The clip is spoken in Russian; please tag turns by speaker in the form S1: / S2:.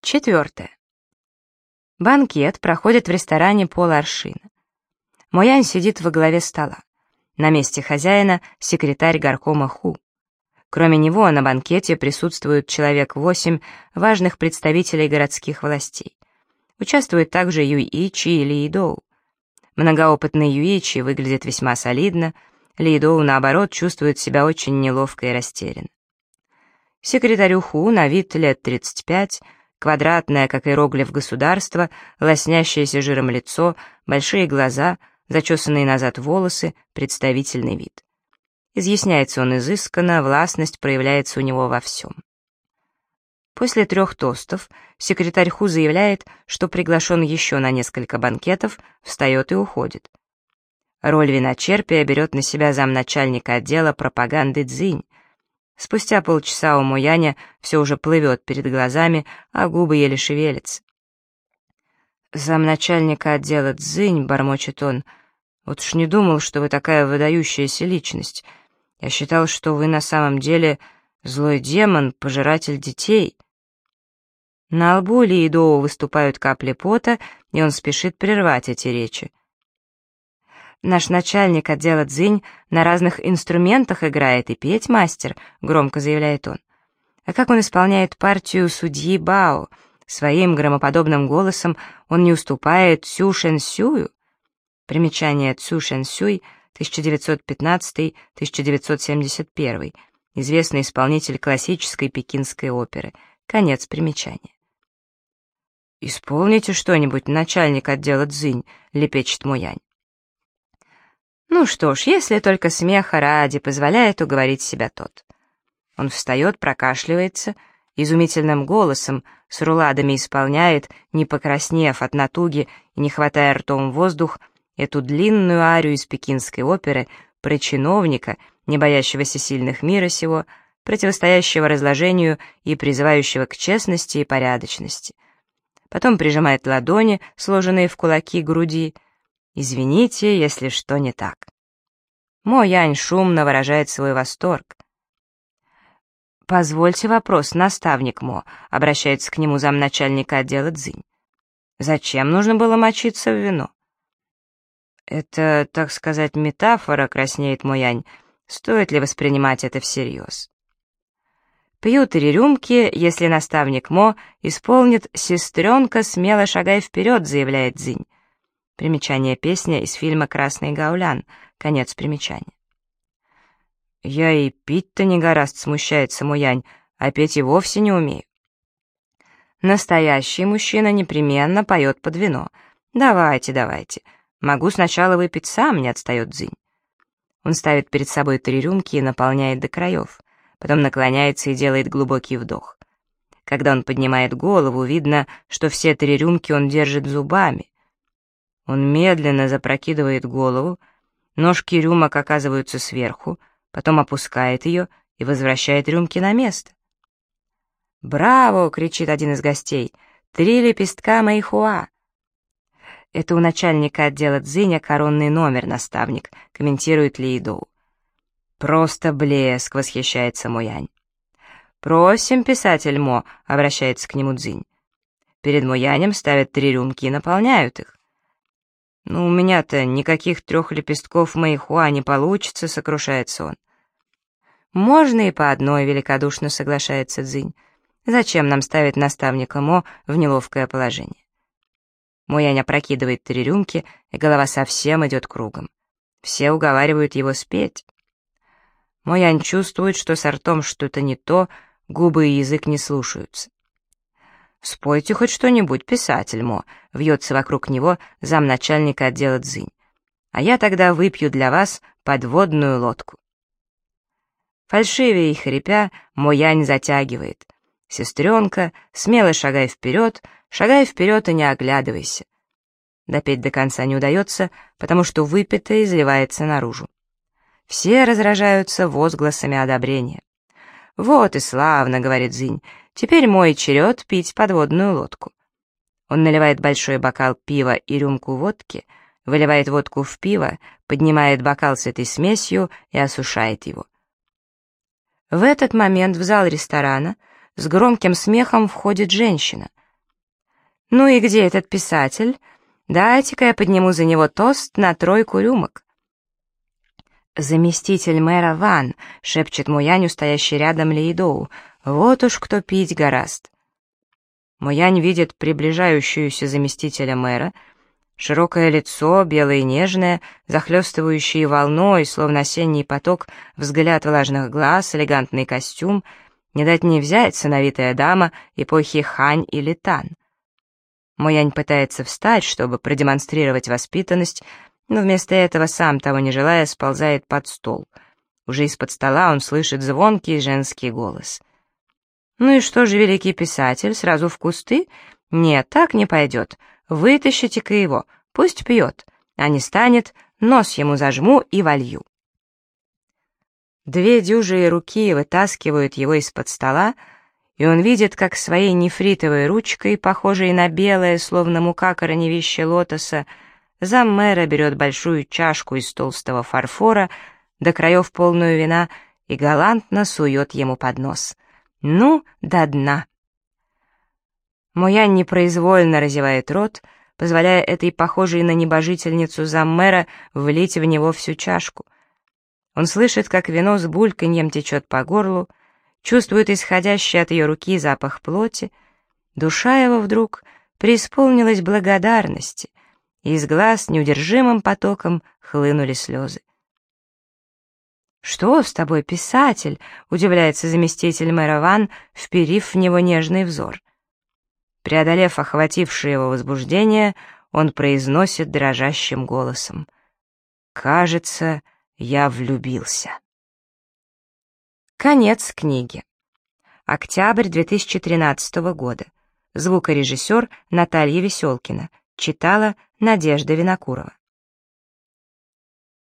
S1: 4. Банкет проходит в ресторане поларшина. Моянь сидит во главе стола. На месте хозяина секретарь горкома Ху. Кроме него на банкете присутствуют человек 8 важных представителей городских властей. Участвует также Юй-Ичи и Ли-Доу. Многоопытный Юй-Ичи выглядит весьма солидно, Ли-Доу, наоборот, чувствует себя очень неловко и растерянно. Секретарю Ху на вид лет 35, квадратное, как иероглиф государства, лоснящееся жиром лицо, большие глаза, зачесанные назад волосы, представительный вид. Изъясняется он изысканно, властность проявляется у него во всем. После 3 тостов секретарь Ху заявляет, что приглашен еще на несколько банкетов, встает и уходит. Роль виночерпия берет на себя замначальника отдела пропаганды Цзинь. Спустя полчаса у Мояня все уже плывет перед глазами, а губы еле шевелятся. «Замначальника отдела Цзинь», — бормочет он, — «вот уж не думал, что вы такая выдающаяся личность. Я считал, что вы на самом деле злой демон, пожиратель детей». На лбу Ли-Доу выступают капли пота, и он спешит прервать эти речи. «Наш начальник отдела Цзинь на разных инструментах играет и петь мастер», — громко заявляет он. «А как он исполняет партию судьи Бао? Своим громоподобным голосом он не уступает Цю Шэньсюю». Примечание: Цю Шэньсюй, 1915-1971, известный исполнитель классической пекинской оперы. Конец примечания. «Исполните что-нибудь, начальник отдела Цзинь», — лепечет Моянь. Ну что ж, если только смеха ради позволяет уговорить себя тот. Он встает, прокашливается, изумительным голосом, с руладами исполняет, не покраснев от натуги и не хватая ртом воздух, эту длинную арию из пекинской оперы про чиновника, не боящегося сильных мира сего, противостоящего разложению и призывающего к честности и порядочности. Потом прижимает ладони, сложенные в кулаки, к груди. «Извините, если что не так». Моянь шумно выражает свой восторг. «Позвольте вопрос, наставник Мо», — обращается к нему замначальника отдела Цзинь. «Зачем нужно было мочиться в вино?» «Это, так сказать, метафора», — краснеет Моянь. «Стоит ли воспринимать это всерьез?» Пьют 3 рюмки, если наставник Мо исполнит «Сестренка, смело шагай вперед», — заявляет Цзинь. Примечание: песня из фильма «Красный гаулян». Конец примечания. «Я и пить-то не гораст», — смущается Моянь, «а петь и вовсе не умею». «Настоящий мужчина непременно поет под вино. Давайте, давайте. Могу сначала выпить сам», — не отстает Цзинь. Он ставит перед собой 3 рюмки и наполняет до краев, потом наклоняется и делает глубокий вдох. Когда он поднимает голову, видно, что все 3 рюмки он держит зубами. Он медленно запрокидывает голову, ножки рюмок оказываются сверху, потом опускает ее и возвращает рюмки на место. «Браво!» — кричит один из гостей. «3 лепестка мэйхуа!» «Это у начальника отдела Цзиня коронный номер, наставник», — комментирует Ли-Доу. «Просто блеск!» — восхищается Моянь. «Просим, писатель Мо», — обращается к нему Цзинь. Перед Моянем ставят 3 рюмки и наполняют их. «Ну, у меня-то никаких 3 лепестков мэйхуа не получится», — сокрушается он. «Можно и по одной», — великодушно соглашается Цзинь. «Зачем нам ставить наставника Мо в неловкое положение?» Моянь опрокидывает 3 рюмки, и голова совсем идет кругом. Все уговаривают его спеть. Моянь чувствует, что с ртом что-то не то, губы и язык не слушаются. «Спойте хоть что-нибудь, писатель Мо», — вьется вокруг него замначальника отдела Цзинь. «А я тогда выпью для вас подводную лодку». Фальшивее и хрипя, Моянь затягивает. «Сестренка, смело шагай вперед и не оглядывайся». Допеть до конца не удается, потому что выпитое изливается наружу. Все разражаются возгласами одобрения. «Вот и славно», — говорит Цзинь, — «теперь мой черед пить подводную лодку». Он наливает большой бокал пива и рюмку водки, выливает водку в пиво, поднимает бокал с этой смесью и осушает его. В этот момент в зал ресторана с громким смехом входит женщина. «Ну и где этот писатель? Дайте-ка я подниму за него тост на 3 рюмок». «Заместитель мэра Ван», — шепчет Муяню, стоящий рядом Лейдоу. «Вот уж кто пить гораст». Муянь видит приближающуюся заместителя мэра, широкое лицо, белое и нежное, захлестывающее волной, словно осенний поток, взгляд влажных глаз, элегантный костюм, не дать не взять сановитая дама эпохи Хань или Тан. Муянь пытается встать, чтобы продемонстрировать воспитанность, но вместо этого, сам того не желая, сползает под стол. Уже из-под стола он слышит звонкий женский голос. «Ну и что же, великий писатель, сразу в кусты? Нет, так не пойдет. Вытащите-ка его, пусть пьет, а не станет, нос ему зажму и волью». 2 дюжие руки вытаскивают его из-под стола, и он видит, как своей нефритовой ручкой, похожей на белое, словно мука корневище лотоса, заммэра берет большую чашку из толстого фарфора, до краев полную вина, и галантно сует ему под нос. Ну, до дна. Муянь непроизвольно разевает рот, позволяя этой похожей на небожительницу заммэра влить в него всю чашку. Он слышит, как вино с бульканьем течет по горлу, чувствует исходящий от ее руки запах плоти. Душа его вдруг преисполнилась благодарности, и из глаз неудержимым потоком хлынули слезы. «Что с тобой, писатель?» — удивляется заместитель мэра Ван, вперив в него нежный взор. Преодолев охватившее его возбуждение, он произносит дрожащим голосом: «Кажется, я влюбился». Конец книги. Октябрь 2013 года. Звукорежиссер Наталья Веселкина. Читала Надежда Винокурова.